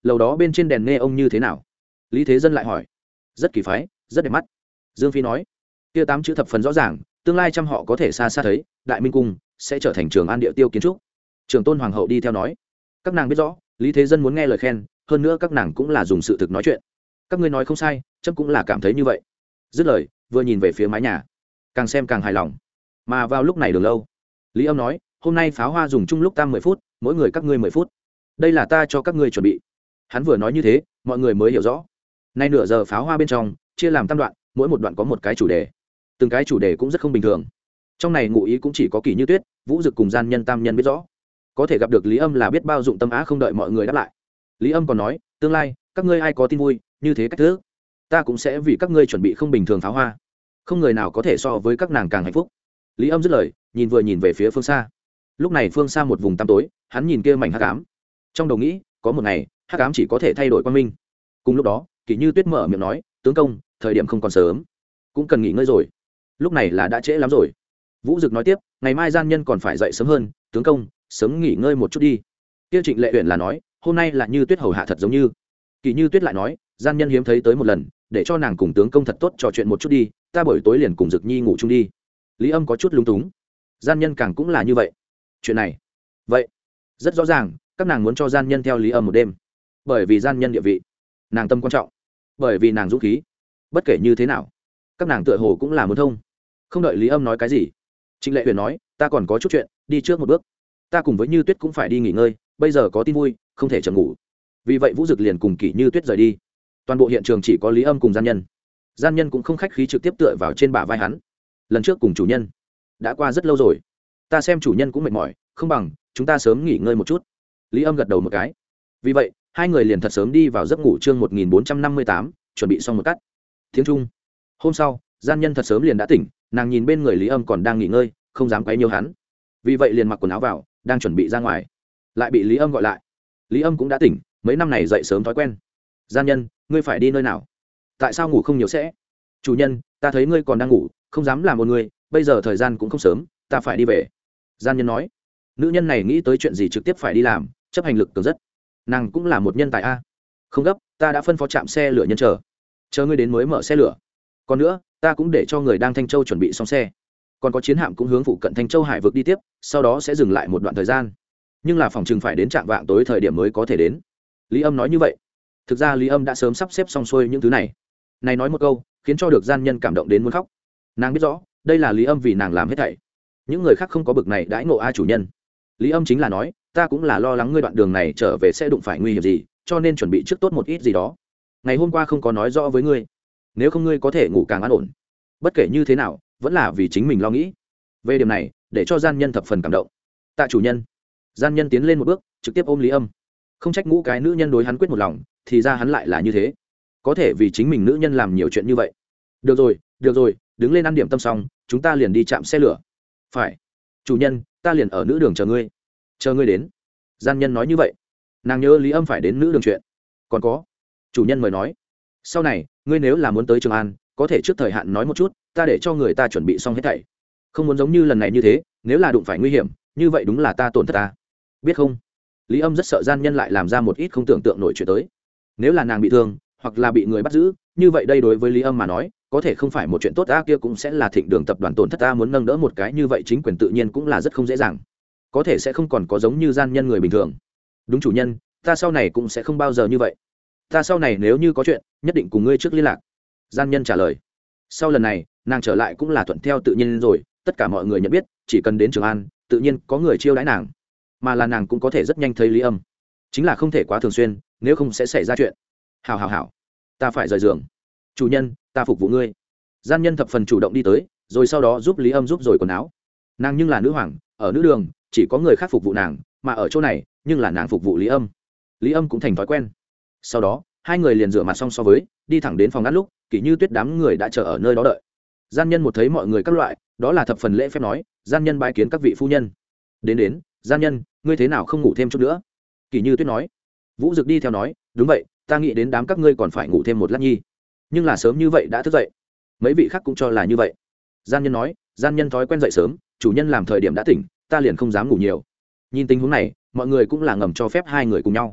lầu đó bên trên đèn nghe ông như thế nào? Lý Thế Dân lại hỏi. Rất kỳ phái, rất đẹp mắt. Dương Phi nói. Kia tám chữ thập phần rõ ràng, tương lai trăm họ có thể xa xa thấy, Đại Minh cung sẽ trở thành Trường An địa tiêu kiến trúc. Trường Tôn hoàng hậu đi theo nói. Các nàng biết rõ, Lý Thế Dân muốn nghe lời khen, hơn nữa các nàng cũng là dùng sự thực nói chuyện. Các ngươi nói không sai, chấm cũng là cảm thấy như vậy. Dứt lời, vừa nhìn về phía mái nhà, càng xem càng hài lòng. Mà vào lúc này Đường Lâu, Lý Âm nói, hôm nay pháo hoa dùng chung lúc tam mười phút, mỗi người các ngươi mười phút. Đây là ta cho các ngươi chuẩn bị. Hắn vừa nói như thế, mọi người mới hiểu rõ. Nay nửa giờ pháo hoa bên trong chia làm tam đoạn, mỗi một đoạn có một cái chủ đề. Từng cái chủ đề cũng rất không bình thường. Trong này ngụ ý cũng chỉ có Kỷ Như Tuyết, Vũ Dực cùng gian nhân tam nhân biết rõ. Có thể gặp được Lý Âm là biết bao dụng tâm á, không đợi mọi người đáp lại. Lý Âm còn nói, tương lai các ngươi ai có tin vui, như thế cách thứ, ta cũng sẽ vì các ngươi chuẩn bị không bình thường pháo hoa. Không người nào có thể so với các nàng càng hạnh phúc. Lý Âm dứt lời, nhìn vừa nhìn về phía phương xa. Lúc này phương xa một vùng tăm tối, hắn nhìn kia mảnh hắc ám. Trong đầu nghĩ, có một ngày, hắc ám chỉ có thể thay đổi quang minh. Cùng lúc đó, Kỷ Như Tuyết mở miệng nói, tướng công, thời điểm không còn sớm, cũng cần nghỉ ngơi rồi. Lúc này là đã trễ lắm rồi. Vũ Dực nói tiếp, ngày mai gian nhân còn phải dậy sớm hơn, tướng công, sớm nghỉ ngơi một chút đi. Kia Trịnh Lệ Uyển là nói, hôm nay là Như Tuyết hầu hạ thật giống như. Kỷ Như Tuyết lại nói, gian nhân hiếm thấy tới một lần, để cho nàng cùng tướng công thật tốt trò chuyện một chút đi, ta buổi tối liền cùng Dực Nhi ngủ chung đi. Lý Âm có chút lúng túng. Gian nhân càng cũng là như vậy. Chuyện này, vậy rất rõ ràng, các nàng muốn cho gian nhân theo Lý Âm một đêm, bởi vì gian nhân địa vị, nàng tâm quan trọng, bởi vì nàng dũng khí. Bất kể như thế nào, các nàng tựa hồ cũng là muốn thông. Không đợi Lý Âm nói cái gì, Trịnh Lệ Huyền nói, ta còn có chút chuyện, đi trước một bước. Ta cùng với Như Tuyết cũng phải đi nghỉ ngơi, bây giờ có tin vui, không thể chậm ngủ. Vì vậy Vũ Dực liền cùng Kỷ Như Tuyết rời đi. Toàn bộ hiện trường chỉ có Lý Âm cùng gian nhân. Gian nhân cũng không khách khí, trực tiếp tựa vào trên bả vai hắn. Lần trước cùng chủ nhân đã qua rất lâu rồi, ta xem chủ nhân cũng mệt mỏi, không bằng chúng ta sớm nghỉ ngơi một chút. Lý Âm gật đầu một cái. Vì vậy hai người liền thật sớm đi vào giấc ngủ. Chương một nghìn bốn trăm năm mươi tám, chuẩn bị xong một cắt tiếng trung. Hôm sau gian nhân thật sớm liền đã tỉnh, nàng nhìn bên người Lý Âm còn đang nghỉ ngơi, không dám quấy nhiều hắn, vì vậy liền mặc quần áo vào, đang chuẩn bị ra ngoài, lại bị Lý Âm gọi lại. Lý Âm cũng đã tỉnh, mấy năm này dậy sớm thói quen. Gian nhân, ngươi phải đi nơi nào? Tại sao ngủ không nhiều sẽ? Chủ nhân, ta thấy ngươi còn đang ngủ, không dám làm một người, bây giờ thời gian cũng không sớm, ta phải đi về. Gian nhân nói. Nữ nhân này nghĩ tới chuyện gì trực tiếp phải đi làm, chấp hành lực cường rất. Nàng cũng là một nhân tài a. Không gấp, ta đã phân phó trạm xe lửa nhân chờ, chờ ngươi đến mới mở xe lửa. Còn nữa, ta cũng để cho người đang Thanh Châu chuẩn bị xong xe, còn có chiến hạm cũng hướng phụ cận Thanh Châu hải vực đi tiếp, sau đó sẽ dừng lại một đoạn thời gian, nhưng là phòng chừng phải đến trạm vạng tối thời điểm mới có thể đến. Lý Âm nói như vậy. Thực ra Lý Âm đã sớm sắp xếp xong xuôi những thứ này. Này nói một câu, khiến cho được gian nhân cảm động đến muốn khóc. Nàng biết rõ, đây là Lý Âm vì nàng làm hết thảy. Những người khác không có bực này đãi ngộ a chủ nhân. Lý Âm chính là nói, ta cũng là lo lắng ngươi đoạn đường này trở về sẽ đụng phải nguy hiểm gì, cho nên chuẩn bị trước tốt một ít gì đó. Ngày hôm qua không có nói rõ với ngươi, nếu không ngươi có thể ngủ càng an ổn. Bất kể như thế nào, vẫn là vì chính mình lo nghĩ. Về điểm này, để cho gian nhân thập phần cảm động. Tạ chủ nhân. Gian nhân tiến lên một bước, trực tiếp ôm Lý Âm. Không trách ngũ cái nữ nhân đối hắn quyết một lòng, thì ra hắn lại là như thế, có thể vì chính mình nữ nhân làm nhiều chuyện như vậy. Được rồi, được rồi, đứng lên ăn điểm tâm xong, chúng ta liền đi chạm xe lửa. Phải. Chủ nhân, ta liền ở nữ đường chờ ngươi. Chờ ngươi đến. Gian nhân nói như vậy. Nàng nhớ Lý Âm phải đến nữ đường chuyện. Còn có. Chủ nhân mời nói. Sau này, ngươi nếu là muốn tới Trường An, có thể trước thời hạn nói một chút, ta để cho người ta chuẩn bị xong hết thảy. Không muốn giống như lần này như thế, nếu là đụng phải nguy hiểm, như vậy đúng là ta tổn thất ta. Biết không? Lý Âm rất sợ gian nhân lại làm ra một ít không tưởng tượng nổi chuyện tới. Nếu là nàng bị thương, hoặc là bị người bắt giữ, như vậy đây đối với Lý Âm mà nói, có thể không phải một chuyện tốt, ta kia cũng sẽ là Thịnh Đường tập đoàn tổn thất, ta muốn nâng đỡ một cái như vậy chính quyền tự nhiên cũng là rất không dễ dàng. Có thể sẽ không còn có giống như gian nhân người bình thường. Đúng chủ nhân, ta sau này cũng sẽ không bao giờ như vậy. Ta sau này nếu như có chuyện, nhất định cùng ngươi trước liên lạc. Gian nhân trả lời. Sau lần này, nàng trở lại cũng là thuận theo tự nhiên rồi, tất cả mọi người nhận biết, chỉ cần đến Trường An, tự nhiên có người chiêu đãi nàng, mà là nàng cũng có thể rất nhanh thấy Lý Âm, chính là không thể quá thường xuyên, nếu không sẽ xảy ra chuyện. Hảo hảo hảo, ta phải rời giường. Chủ nhân, ta phục vụ ngươi. Gian nhân thập phần chủ động đi tới, rồi sau đó giúp Lý Âm giúp rồi quần áo. Nàng nhưng là nữ hoàng, ở nữ đường chỉ có người khác phục vụ nàng, mà ở chỗ này nhưng là nàng phục vụ Lý Âm. Lý Âm cũng thành thói quen. Sau đó hai người liền rửa mặt xong so với đi thẳng đến phòng ăn, lúc Kỷ Như Tuyết đám người đã chờ ở nơi đó đợi. Gian nhân một thấy mọi người các loại, đó là thập phần lễ phép nói, gian nhân bái kiến các vị phu nhân. Đến đến, gian nhân, ngươi thế nào không ngủ thêm chút nữa? Kỷ Như Tuyết nói. Vũ Dực đi theo nói, đúng vậy, ta nghĩ đến đám các ngươi còn phải ngủ thêm một lát nhi, nhưng là sớm như vậy đã thức dậy. Mấy vị khác cũng cho là như vậy. Gian nhân nói, gian nhân thói quen dậy sớm, chủ nhân làm thời điểm đã tỉnh, ta liền không dám ngủ nhiều. Nhìn tình huống này, mọi người cũng là ngầm cho phép hai người cùng nhau.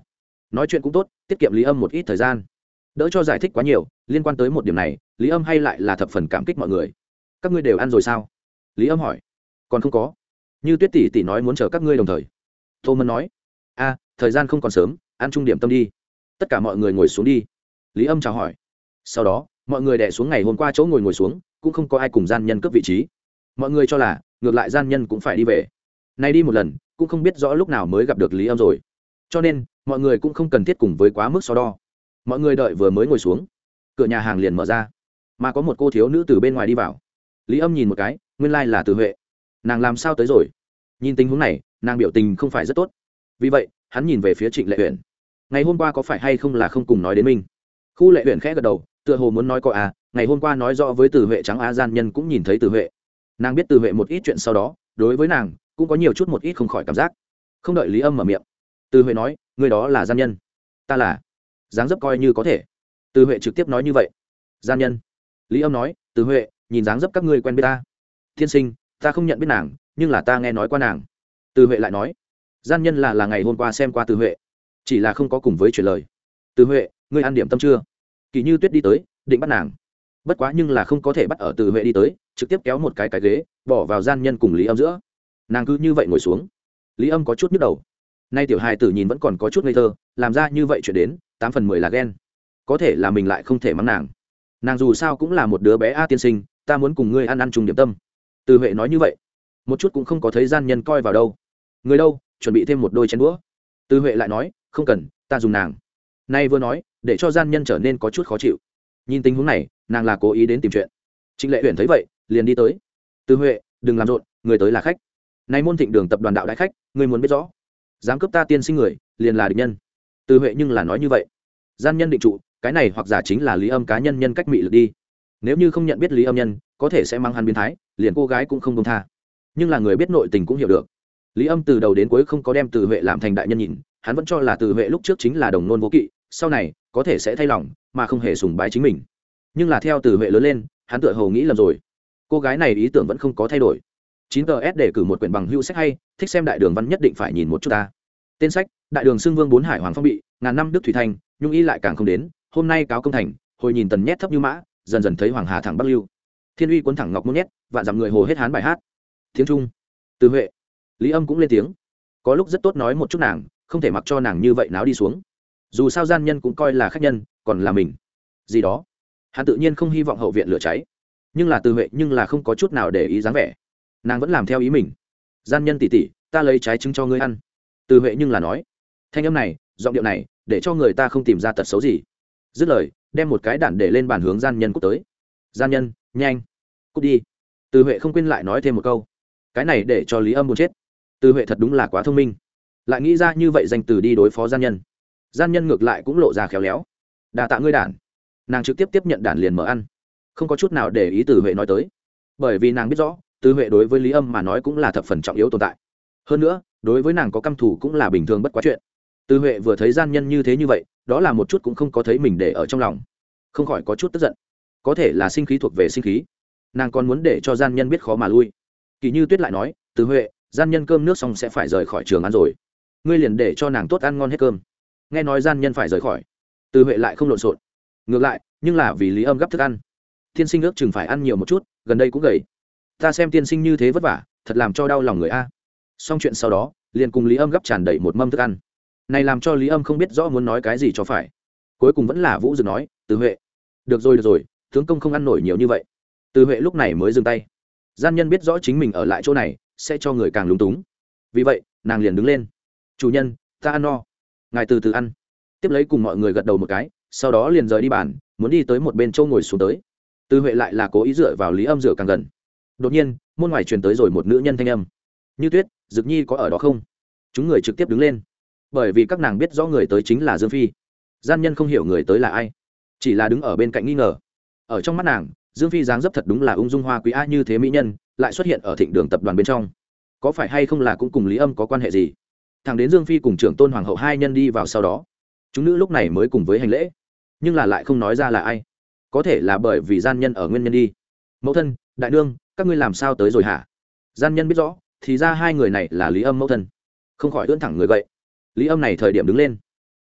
nói chuyện cũng tốt, tiết kiệm lý âm một ít thời gian. Đỡ cho giải thích quá nhiều liên quan tới một điểm này, lý âm hay lại là thập phần cảm kích mọi người. Các ngươi đều ăn rồi sao? Lý âm hỏi. Còn không có. Như Tuyết tỷ tỷ nói muốn chờ các ngươi đồng thời. Tô Mân nói. A, thời gian không còn sớm, ăn trung điểm tâm đi. Tất cả mọi người ngồi xuống đi. Lý âm chào hỏi. Sau đó mọi người đè xuống ngày hôm qua chỗ ngồi ngồi xuống, cũng không có ai cùng gian nhân cướp vị trí. Mọi người cho là ngược lại gian nhân cũng phải đi về. Nay đi một lần cũng không biết rõ lúc nào mới gặp được Lý âm rồi, cho nên mọi người cũng không cần thiết cùng với quá mức so đo. Mọi người đợi vừa mới ngồi xuống, cửa nhà hàng liền mở ra, mà có một cô thiếu nữ từ bên ngoài đi vào. Lý âm nhìn một cái, nguyên lai là Từ Huệ. Nàng làm sao tới rồi? Nhìn tình huống này, nàng biểu tình không phải rất tốt. Vì vậy hắn nhìn về phía Trịnh Lệ Uyển. Ngày hôm qua có phải hay không là không cùng nói đến mình? Khu Lệ Uyển khẽ gật đầu, tựa hồ muốn nói có à, ngày hôm qua nói rõ với Từ Huệ trắng a gian nhân cũng nhìn thấy Từ Huệ. Nàng biết Từ Huệ một ít chuyện sau đó, đối với nàng cũng có nhiều chút một ít không khỏi cảm giác. Không đợi Lý âm mở miệng, Từ Huệ nói, người đó là gian nhân. Ta là. Dáng dấp coi như có thể. Từ Huệ trực tiếp nói như vậy. Gian nhân. Lý âm nói, Từ Huệ, nhìn dáng dấp các ngươi quen biết ta. Thiên sinh, ta không nhận biết nàng, nhưng là ta nghe nói qua nàng. Từ Huệ lại nói, gian nhân là là ngày hôm qua xem qua Từ Huệ, chỉ là không có cùng với truyền lời. Từ Huệ, ngươi ăn điểm tâm chưa? Kỳ Như Tuyết đi tới, định bắt nàng, bất quá nhưng là không có thể bắt ở Từ Huệ đi tới, trực tiếp kéo một cái cái ghế bỏ vào gian nhân cùng Lý âm giữa. Nàng cứ như vậy ngồi xuống. Lý âm có chút nhức đầu. Nay tiểu hài tử nhìn vẫn còn có chút ngây thơ, làm ra như vậy chuyện đến tám phần mười là ghen. Có thể là mình lại không thể mắng nàng. Nàng dù sao cũng là một đứa bé a tiên sinh, ta muốn cùng ngươi ăn ăn chung điểm tâm. Từ Huệ nói như vậy, một chút cũng không có thấy gian nhân coi vào đâu. Người đâu, chuẩn bị thêm một đôi chén đũa. Từ Huệ lại nói, không cần, ta dùng nàng. Nay vừa nói, để cho gian nhân trở nên có chút khó chịu. Nhìn tình huống này, nàng là cố ý đến tìm chuyện. Trịnh Lệ Uyển thấy vậy, liền đi tới. Từ Huệ, đừng làm rộn, người tới là khách. Nay Môn Thịnh Đường tập đoàn đạo đại khách, ngươi muốn biết rõ, dám cướp ta tiên sinh người, liền là địch nhân. Từ Huệ nhưng là nói như vậy. Gian nhân định trụ, cái này hoặc giả chính là Lý âm cá nhân nhân cách mị lực đi. Nếu như không nhận biết Lý âm nhân, có thể sẽ mang hắn biến thái, liền cô gái cũng không công tha. Nhưng là người biết nội tình cũng hiểu được. Lý âm từ đầu đến cuối không có đem Từ Huệ làm thành đại nhân nhìn, hắn vẫn cho là Từ Huệ lúc trước chính là đồng nôn vô kỵ, sau này có thể sẽ thay lòng, mà không hề sùng bái chính mình. Nhưng là theo Từ Huệ lớn lên, hắn tựa hồ nghĩ lầm rồi. Cô gái này ý tưởng vẫn không có thay đổi. chín tờ ét để cử một quyển bằng hữu sách hay, thích xem đại đường văn nhất định phải nhìn một chút ta. Tên sách: Đại đường xưng vương bốn hải hoàng phong bị, ngàn năm đức thủy thành, nhung y lại càng không đến, hôm nay cáo công thành, hồi nhìn tần nhét thấp như mã, dần dần thấy hoàng hà thẳng bắc lưu. Thiên uy cuốn thẳng ngọc muôn nhét, vạn dặm người hồ hết hán bài hát. Tiếng Trung. Từ Huệ. Lý âm cũng lên tiếng. Có lúc rất tốt nói một chút nàng, không thể mặc cho nàng như vậy náo đi xuống. Dù sao gian nhân cũng coi là khách nhân, còn là mình. Gì đó. Hắn tự nhiên không hy vọng hậu viện lửa cháy. Nhưng là Từ Huệ nhưng là không có chút nào để ý dáng vẻ. Nàng vẫn làm theo ý mình. Gian nhân tỷ tỷ, ta lấy trái trứng cho ngươi ăn. Từ Huệ nhưng là nói. Thanh âm này, giọng điệu này, để cho người ta không tìm ra tật xấu gì. Dứt lời, đem một cái đạn để lên bàn hướng gian nhân cút tới. Gian nhân, nhanh, cút đi. Từ Huệ không quên lại nói thêm một câu. Cái này để cho Lý âm muốn chết. Từ Huệ thật đúng là quá thông minh, lại nghĩ ra như vậy danh từ đi đối phó gian nhân. Gian nhân ngược lại cũng lộ ra khéo léo. Đà tạ ngươi đản. Nàng trực tiếp tiếp nhận đản liền mở ăn, không có chút nào để ý Từ Huệ nói tới, bởi vì nàng biết rõ Từ Huệ đối với Lý âm mà nói cũng là thập phần trọng yếu tồn tại. Hơn nữa đối với nàng có căm thù cũng là bình thường bất quá chuyện. Từ Huệ vừa thấy gian nhân như thế như vậy, đó là một chút cũng không có thấy mình để ở trong lòng, không khỏi có chút tức giận. Có thể là sinh khí thuộc về sinh khí, nàng còn muốn để cho gian nhân biết khó mà lui. Kỳ Như Tuyết lại nói, Từ Huệ, gian nhân cơm nước xong sẽ phải rời khỏi trường ăn rồi, ngươi liền để cho nàng tốt ăn ngon hết cơm. Nghe nói gian nhân phải rời khỏi, Từ Huệ lại không lộn xộn, ngược lại nhưng là vì Lý âm gấp thức ăn. Tiên sinh ước chừng phải ăn nhiều một chút, gần đây cũng gầy. Ta xem tiên sinh như thế vất vả, thật làm cho đau lòng người a. Xong chuyện sau đó, liền cùng Lý âm gấp tràn đầy một mâm thức ăn. Này làm cho Lý âm không biết rõ muốn nói cái gì cho phải. Cuối cùng vẫn là Vũ Dực nói, Từ Huệ, được rồi được rồi, tướng công không ăn nổi nhiều như vậy. Từ Huệ lúc này mới dừng tay. Gian nhân biết rõ chính mình ở lại chỗ này sẽ cho người càng lúng túng, vì vậy nàng liền đứng lên. Chủ nhân, ta ăn no, ngài từ từ ăn. Tiếp lấy cùng mọi người gật đầu một cái, sau đó liền rời đi bàn, muốn đi tới một bên châu ngồi xuống tới. Từ Huệ lại là cố ý dựa vào Lý âm dựa càng gần. Đột nhiên môn ngoài truyền tới rồi một nữ nhân thanh âm, Như Tuyết, Dực Nhi có ở đó không? Chúng người trực tiếp đứng lên, bởi vì các nàng biết rõ người tới chính là Dương Phi. Gian nhân không hiểu người tới là ai, chỉ là đứng ở bên cạnh nghi ngờ. Ở trong mắt nàng, Dương Phi dáng dấp thật đúng là ung dung hoa quý a, như thế mỹ nhân lại xuất hiện ở Thịnh Đường tập đoàn bên trong, có phải hay không là cũng cùng Lý âm có quan hệ gì? Thẳng đến Dương Phi cùng trưởng tôn hoàng hậu hai nhân đi vào sau đó, chúng nữ lúc này mới cùng với hành lễ, nhưng là lại không nói ra là ai. Có thể là bởi vì gian nhân ở nguyên nhân đi. Mẫu thân, đại nương, các ngươi làm sao tới rồi hả? Gian nhân biết rõ thì ra hai người này là Lý âm mẫu thân, không khỏi ưỡn thẳng người vậy. Lý âm này thời điểm đứng lên,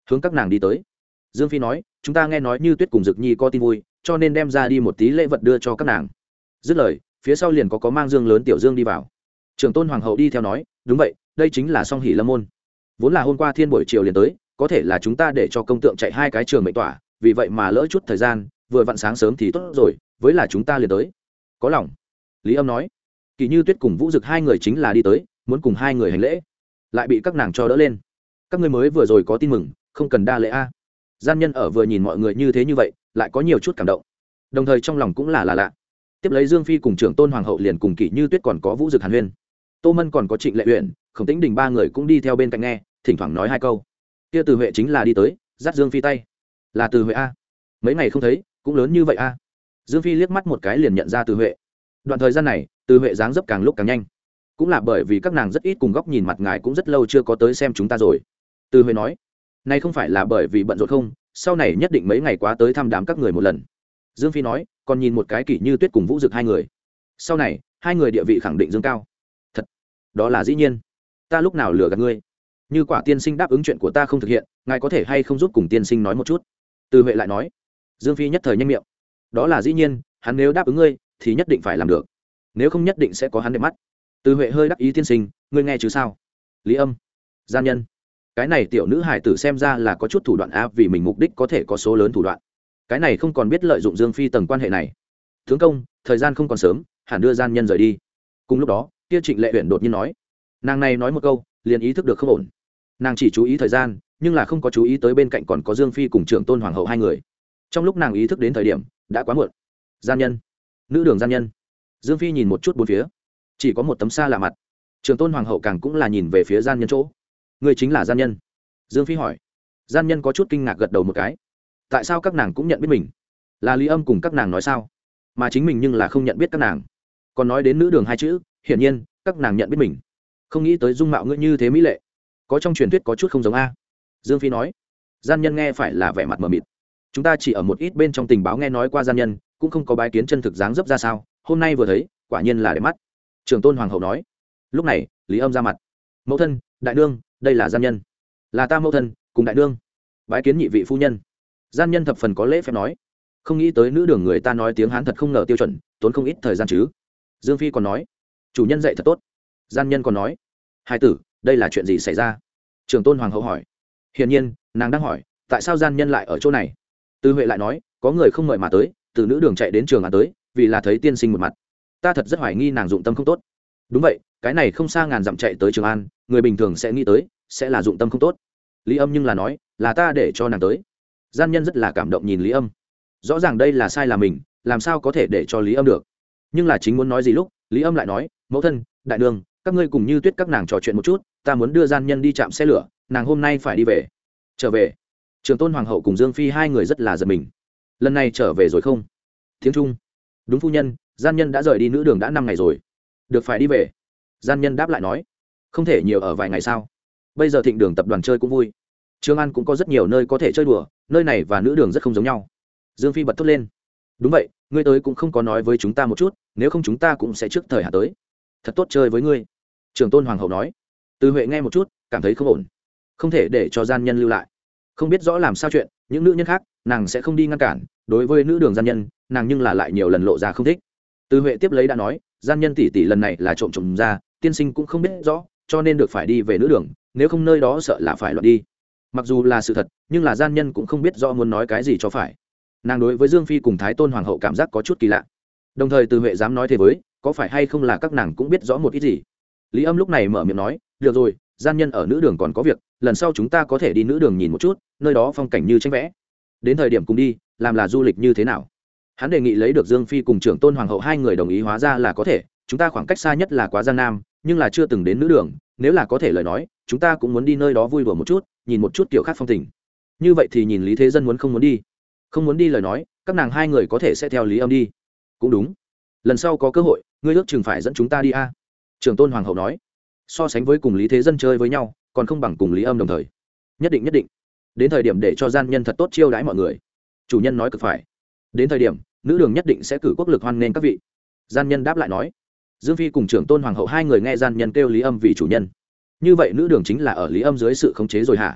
hướng các nàng đi tới. Dương Phi nói, chúng ta nghe nói Như Tuyết cùng Dực Nhi có tin vui, cho nên đem ra đi một tí lễ vật đưa cho các nàng. Dứt lời, phía sau liền có có mang dương lớn tiểu dương đi vào. Trưởng tôn hoàng hậu đi theo nói, đúng vậy, đây chính là Song Hỷ Lâm môn. Vốn là hôm qua thiên buổi chiều liền tới, có thể là chúng ta để cho công tượng chạy hai cái trường mệnh tỏa, vì vậy mà lỡ chút thời gian, vừa vặn sáng sớm thì tốt rồi, với là chúng ta liền tới. Có lòng. Lý Âm nói, Kỳ Như Tuyết cùng Vũ Dực hai người chính là đi tới, muốn cùng hai người hành lễ, lại bị các nàng cho đỡ lên. Các ngươi mới vừa rồi có tin mừng, không cần đa lễ a. Gian nhân ở vừa nhìn mọi người như thế như vậy, lại có nhiều chút cảm động, đồng thời trong lòng cũng là là lạ. Tiếp lấy Dương Phi cùng trưởng tôn hoàng hậu liền cùng Kỷ Như Tuyết còn có Vũ Dực hàn huyên. Tô Mân còn có Trịnh Lệ Uyển, Khổng Tĩnh Đình ba người cũng đi theo bên cạnh nghe, thỉnh thoảng nói hai câu. Kia Từ Huệ chính là đi tới, dắt Dương Phi tay. Là Từ Huệ a? Mấy ngày không thấy, cũng lớn như vậy a? Dương Phi liếc mắt một cái liền nhận ra Từ Huệ. Đoạn thời gian này, Từ Huệ dáng dấp càng lúc càng nhanh, cũng là bởi vì các nàng rất ít cùng góc nhìn mặt ngài cũng rất lâu chưa có tới xem chúng ta rồi. Từ Huệ nói, này không phải là bởi vì bận rộn không, sau này nhất định mấy ngày quá tới thăm đám các người một lần. Dương Phi nói, còn nhìn một cái Kỷ Như Tuyết cùng Vũ Dực hai người, sau này hai người địa vị khẳng định dương cao. Thật, đó là dĩ nhiên, ta lúc nào lừa gạt ngươi? Như quả tiên sinh đáp ứng chuyện của ta không thực hiện, ngài có thể hay không giúp cùng tiên sinh nói một chút? Từ Huệ lại nói. Dương Phi nhất thời nhanh miệng, đó là dĩ nhiên, hắn nếu đáp ứng ngươi thì nhất định phải làm được, nếu không nhất định sẽ có hắn đẹp mắt. Từ Huệ hơi đắc ý, tiên sinh ngươi nghe chứ sao? Lý Âm, gian nhân, cái này tiểu nữ hải tử xem ra là có chút thủ đoạn áp, vì mình mục đích có thể có số lớn thủ đoạn, cái này không còn biết lợi dụng Dương Phi tầng quan hệ này. Tướng công, thời gian không còn sớm, hẳn đưa gian nhân rời đi. Cùng lúc đó, kia Trịnh Lệ Uyển đột nhiên nói, nàng này nói một câu liền ý thức được không ổn. Nàng chỉ chú ý thời gian, nhưng là không có chú ý tới bên cạnh còn có Dương Phi cùng trưởng tôn hoàng hậu hai người. Trong lúc nàng ý thức đến thời điểm đã quá muộn. Gian nhân, nữ đường gian nhân. Dương Phi nhìn một chút bốn phía, chỉ có một tấm xa lạ mặt. Trưởng tôn hoàng hậu càng cũng là nhìn về phía gian nhân chỗ. Người chính là gian nhân? Dương Phi hỏi. Gian nhân có chút kinh ngạc gật đầu một cái. Tại sao các nàng cũng nhận biết mình? Là Lý Âm cùng các nàng nói sao? Mà chính mình nhưng là không nhận biết các nàng. Còn nói đến nữ đường hai chữ, hiển nhiên các nàng nhận biết mình. Không nghĩ tới dung mạo ngươi như thế mỹ lệ, có trong truyền thuyết có chút không giống a. Dương Phi nói. Gian nhân nghe phải là vẻ mặt mờ mịt. Chúng ta chỉ ở một ít bên trong tình báo nghe nói qua gian nhân, cũng không có bái kiến chân thực dáng dấp ra sao, hôm nay vừa thấy quả nhiên là đẹp mắt. Trưởng tôn hoàng hậu nói. Lúc này Lý Âm ra mặt. Mẫu thân, đại nương, đây là gian nhân. Là ta mẫu thân cùng đại nương, bái kiến nhị vị phu nhân. Gian nhân thập phần có lễ phép nói. Không nghĩ tới nữ đường người ta nói tiếng Hán thật không ngờ tiêu chuẩn, tốn không ít thời gian chứ. Dương Phi còn nói, chủ nhân dạy thật tốt. Gian nhân còn nói, hai tử, đây là chuyện gì xảy ra? Trưởng tôn hoàng hậu hỏi. Hiển nhiên nàng đang hỏi tại sao gian nhân lại ở chỗ này. Từ Huệ lại nói, có người không mời mà tới, từ nữ đường chạy đến trường An tới, vì là thấy tiên sinh một mặt. Ta thật rất hoài nghi nàng dụng tâm không tốt. Đúng vậy, cái này không xa ngàn dặm chạy tới Trường An, người bình thường sẽ nghĩ tới sẽ là dụng tâm không tốt. Lý Âm nhưng là nói, là ta để cho nàng tới. Gian nhân rất là cảm động nhìn Lý Âm, rõ ràng đây là sai là mình, làm sao có thể để cho Lý Âm được. Nhưng là chính muốn nói gì lúc Lý Âm lại nói, mẫu thân, đại đường, các ngươi cùng Như Tuyết các nàng trò chuyện một chút, ta muốn đưa gian nhân đi chạm xe lửa, nàng hôm nay phải đi về. Trở về? Trường tôn hoàng hậu cùng Dương Phi hai người rất là giật mình. Lần này trở về rồi không? Tiếng Trung. Đúng phu nhân, gian nhân đã rời đi nữ đường đã năm ngày rồi. Được phải đi về. Gian nhân đáp lại nói, không thể nhiều ở vài ngày sao? Bây giờ Thịnh Đường tập đoàn chơi cũng vui, Trường An cũng có rất nhiều nơi có thể chơi đùa, nơi này và nữ đường rất không giống nhau. Dương Phi bật thốt lên. Đúng vậy, ngươi tới cũng không có nói với chúng ta một chút, nếu không chúng ta cũng sẽ trước thời hạn tới. Thật tốt chơi với ngươi. Trưởng tôn hoàng hậu nói. Từ Huệ nghe một chút, cảm thấy không ổn, không thể để cho gian nhân lưu lại. Không biết rõ làm sao chuyện, những nữ nhân khác nàng sẽ không đi ngăn cản, đối với nữ đường gian nhân nàng nhưng là lại nhiều lần lộ ra không thích. Từ Huệ tiếp lấy đã nói, gian nhân tỷ tỷ lần này là trộm trộm ra, tiên sinh cũng không biết rõ, cho nên được phải đi về nữ đường, nếu không nơi đó sợ là phải loạn đi. Mặc dù là sự thật, nhưng là gian nhân cũng không biết rõ muốn nói cái gì cho phải. Nàng đối với Dương Phi cùng Thái Tôn hoàng hậu cảm giác có chút kỳ lạ. Đồng thời Từ Huệ dám nói thế với, có phải hay không là các nàng cũng biết rõ một ít gì. Lý Âm lúc này mở miệng nói, được rồi, gian nhân ở nữ đường còn có việc, lần sau chúng ta có thể đi nữ đường nhìn một chút, nơi đó phong cảnh như tranh vẽ. Đến thời điểm cùng đi, làm là du lịch như thế nào? Hắn đề nghị lấy được Dương Phi cùng trưởng tôn hoàng hậu hai người đồng ý, hóa ra là có thể. Chúng ta khoảng cách xa nhất là Quá Giang Nam, nhưng là chưa từng đến nữ đường, nếu là có thể lời nói, chúng ta cũng muốn đi nơi đó vui đùa một chút, nhìn một chút kiểu khác phong tình. Như vậy thì nhìn Lý Thế Dân muốn không muốn đi. Không muốn đi lời nói, các nàng hai người có thể sẽ theo Lý Âm đi. Cũng đúng, lần sau có cơ hội, ngươi ước chừng phải dẫn chúng ta đi a. Trưởng tôn hoàng hậu nói. So sánh với cùng Lý Thế Dân chơi với nhau, còn không bằng cùng Lý Âm đồng thời. Nhất định nhất định. Đến thời điểm để cho gian nhân thật tốt chiêu đãi mọi người. Chủ nhân nói cực phải. Đến thời điểm nữ đường nhất định sẽ cử quốc lực hoan nghênh các vị. Gian nhân đáp lại nói. Dương Phi cùng trưởng tôn hoàng hậu hai người nghe gian nhân kêu Lý Âm vì chủ nhân, như vậy nữ đường chính là ở Lý Âm dưới sự khống chế rồi hả?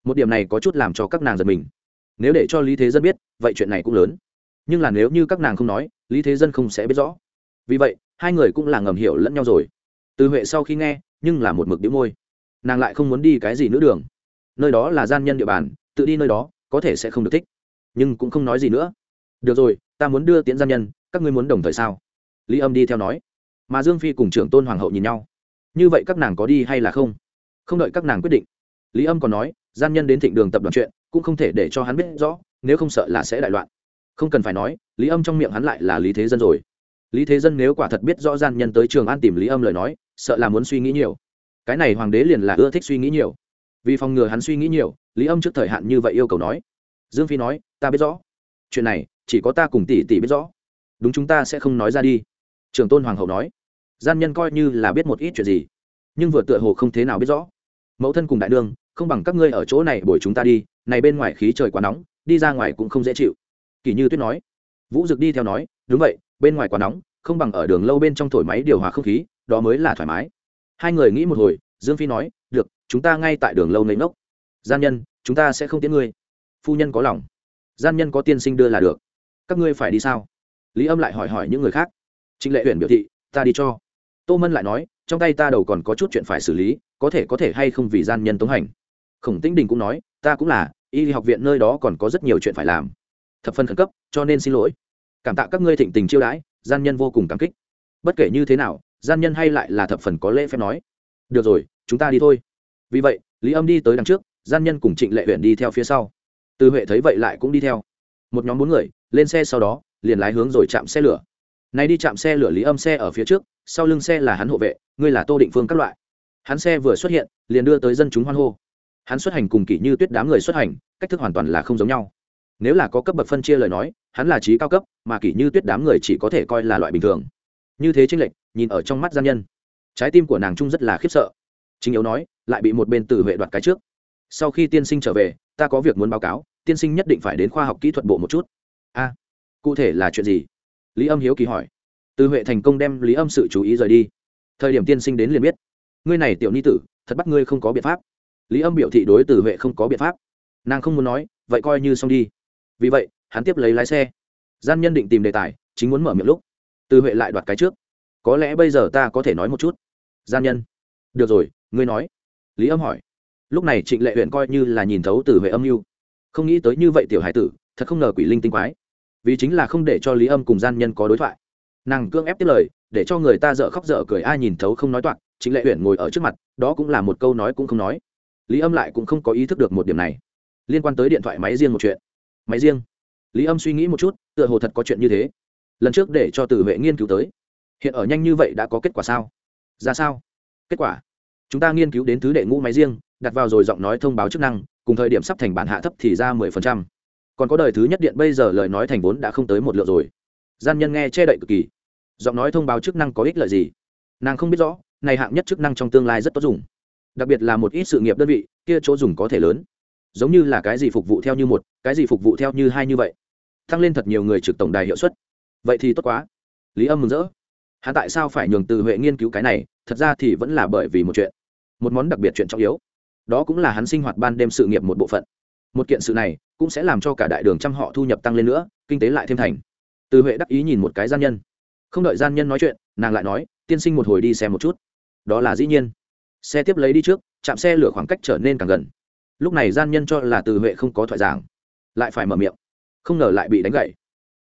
một điểm này có chút làm cho các nàng giật mình. Nếu để cho Lý Thế Dân biết vậy chuyện này cũng lớn, nhưng là nếu như các nàng không nói Lý Thế Dân không sẽ biết rõ. Vì vậy hai người cũng là ngầm hiểu lẫn nhau rồi. Từ Huệ sau khi nghe nhưng là một mực đĩu môi, nàng lại không muốn đi cái gì nữa đường, nơi đó là gian nhân địa bàn, tự đi nơi đó có thể sẽ không được thích, nhưng cũng không nói gì nữa. Được rồi, ta muốn đưa tiễn gian nhân, các ngươi muốn đồng thời sao? Lý Âm đi theo nói. Mà Dương Phi cùng trưởng tôn hoàng hậu nhìn nhau, như vậy các nàng có đi hay là không? Không đợi các nàng quyết định, Lý Âm còn nói gian nhân đến Thịnh Đường tập đoàn chuyện cũng không thể để cho hắn biết rõ, nếu không sợ là sẽ đại loạn. Không cần phải nói, Lý Âm trong miệng hắn lại là Lý Thế Dân rồi. Lý Thế Dân nếu quả thật biết rõ gian nhân tới Trường An tìm Lý Âm lời nói, sợ là muốn suy nghĩ nhiều. Cái này hoàng đế liền là ưa thích suy nghĩ nhiều. Vì phòng ngừa hắn suy nghĩ nhiều, Lý Âm trước thời hạn như vậy yêu cầu nói. Dương Phi nói, ta biết rõ. Chuyện này chỉ có ta cùng tỷ tỷ biết rõ. Đúng, chúng ta sẽ không nói ra đi. Trưởng tôn hoàng hậu nói. Gian nhân coi như là biết một ít chuyện gì, nhưng vừa tựa hồ không thế nào biết rõ. Mẫu thân cùng đại nương, không bằng các ngươi ở chỗ này bồi chúng ta đi, này bên ngoài khí trời quá nóng, đi ra ngoài cũng không dễ chịu. Kỷ Như Tuyết nói. Vũ Dực đi theo nói, đúng vậy, bên ngoài quá nóng, không bằng ở đường lâu bên trong thổi máy điều hòa không khí, đó mới là thoải mái. Hai người nghĩ một hồi, Dương Phi nói, được, chúng ta ngay tại đường lâu ngây ngốc. Gian nhân, chúng ta sẽ không tiễn ngươi. Phu nhân có lòng. Gian nhân có tiên sinh đưa là được. Các ngươi phải đi sao? Lý Âm lại hỏi hỏi những người khác. Trịnh Lệ Uyển biểu thị, ta đi cho. Tô Mân lại nói, trong tay ta đầu còn có chút chuyện phải xử lý, có thể có thể hay không vì gian nhân tống hành. Khổng Tĩnh Đình cũng nói, ta cũng là, y học viện nơi đó còn có rất nhiều chuyện phải làm, thập phần khẩn cấp, cho nên xin lỗi. Cảm tạ các ngươi thịnh tình chiêu đãi, gian nhân vô cùng cảm kích. Bất kể như thế nào, gian nhân hay lại là thập phần có lễ phép nói. Được rồi, chúng ta đi thôi. Vì vậy, Lý Âm đi tới đằng trước, gian nhân cùng Trịnh Lệ Uyển đi theo phía sau. Từ Huệ thấy vậy lại cũng đi theo. Một nhóm bốn người lên xe, sau đó liền lái hướng rồi chạm xe lửa. Này đi chạm xe lửa, Lý Âm xe ở phía trước, sau lưng xe là hắn hộ vệ, ngươi là Tô Định Phương các loại. Hắn xe vừa xuất hiện, liền đưa tới dân chúng hoan hô. Hắn xuất hành cùng Kỷ Như Tuyết đám người xuất hành, cách thức hoàn toàn là không giống nhau. Nếu là có cấp bậc phân chia lời nói, hắn là trí cao cấp, mà Kỷ Như Tuyết đám người chỉ có thể coi là loại bình thường. Như thế chênh lệch, nhìn ở trong mắt gian nhân, trái tim của nàng trung rất là khiếp sợ. Chính yếu nói, lại bị một bên Từ Huệ đoạt cái trước. Sau khi tiên sinh trở về, ta có việc muốn báo cáo, tiên sinh nhất định phải đến khoa học kỹ thuật bộ một chút. A, cụ thể là chuyện gì? Lý Âm hiếu kỳ hỏi. Từ Huệ thành công đem Lý Âm sự chú ý rời đi. Thời điểm tiên sinh đến liền biết, ngươi này tiểu ni tử, thật bắt ngươi không có biện pháp. Lý Âm biểu thị đối Từ Huệ không có biện pháp. Nàng không muốn nói, vậy coi như xong đi. Vì vậy, hắn tiếp lấy lái xe. Gian nhân định tìm đề tài, chính muốn mở miệng lúc, Từ Huệ lại đoạt cái trước. Có lẽ bây giờ ta có thể nói một chút. Gian nhân. Được rồi, ngươi nói. Lý Âm hỏi. Lúc này Trịnh Lệ Uyển coi như là nhìn thấu Từ Huệ âm mưu, không nghĩ tới như vậy tiểu hải tử, thật không ngờ quỷ linh tinh quái. Vì chính là không để cho Lý Âm cùng gian nhân có đối thoại, nàng cưỡng ép tiếp lời, để cho người ta dở khóc dở cười, ai nhìn thấu không nói toạc. Trịnh Lệ Uyển ngồi ở trước mặt, đó cũng là một câu nói cũng không nói. Lý Âm lại cũng không có ý thức được một điểm này, liên quan tới điện thoại máy riêng một chuyện. Máy riêng? Lý Âm suy nghĩ một chút, tựa hồ thật có chuyện như thế. Lần trước để cho Từ Huệ nghiên cứu tới, hiện ở nhanh như vậy đã có kết quả sao? Ra sao? Kết quả, chúng ta nghiên cứu đến thứ đệ ngũ máy riêng, đặt vào rồi giọng nói thông báo chức năng, cùng thời điểm sắp thành bản hạ thấp thì ra mười phần trăm. Còn có đời thứ nhất điện bây giờ lời nói thành vốn đã không tới một lượng rồi. Gian nhân nghe che đậy cực kỳ. Giọng nói thông báo chức năng có ích lợi gì? Nàng không biết rõ, này hạng nhất chức năng trong tương lai rất tốt dùng, đặc biệt là một ít sự nghiệp đơn vị kia chỗ dùng có thể lớn, giống như là cái gì phục vụ theo như một, cái gì phục vụ theo như hai, như vậy tăng lên thật nhiều người trực tổng đài hiệu suất. Vậy thì tốt quá. Lý Âm mừng rỡ. Hắn tại sao phải nhường Từ Huệ nghiên cứu cái này? Thật ra thì vẫn là bởi vì một chuyện, một món đặc biệt chuyện trọng yếu, đó cũng là hắn sinh hoạt ban đêm sự nghiệp một bộ phận. Một kiện sự này cũng sẽ làm cho cả đại đường trăm họ thu nhập tăng lên nữa, kinh tế lại thêm thành. Từ Huệ đắc ý nhìn một cái gian nhân. Không đợi gian nhân nói chuyện, nàng lại nói, tiên sinh một hồi đi xem một chút. Đó là dĩ nhiên. Xe tiếp lấy đi trước, chạm xe lửa khoảng cách trở nên càng gần. Lúc này gian nhân cho là Từ Huệ không có thoại giảng, lại phải mở miệng, không ngờ lại bị đánh gãy.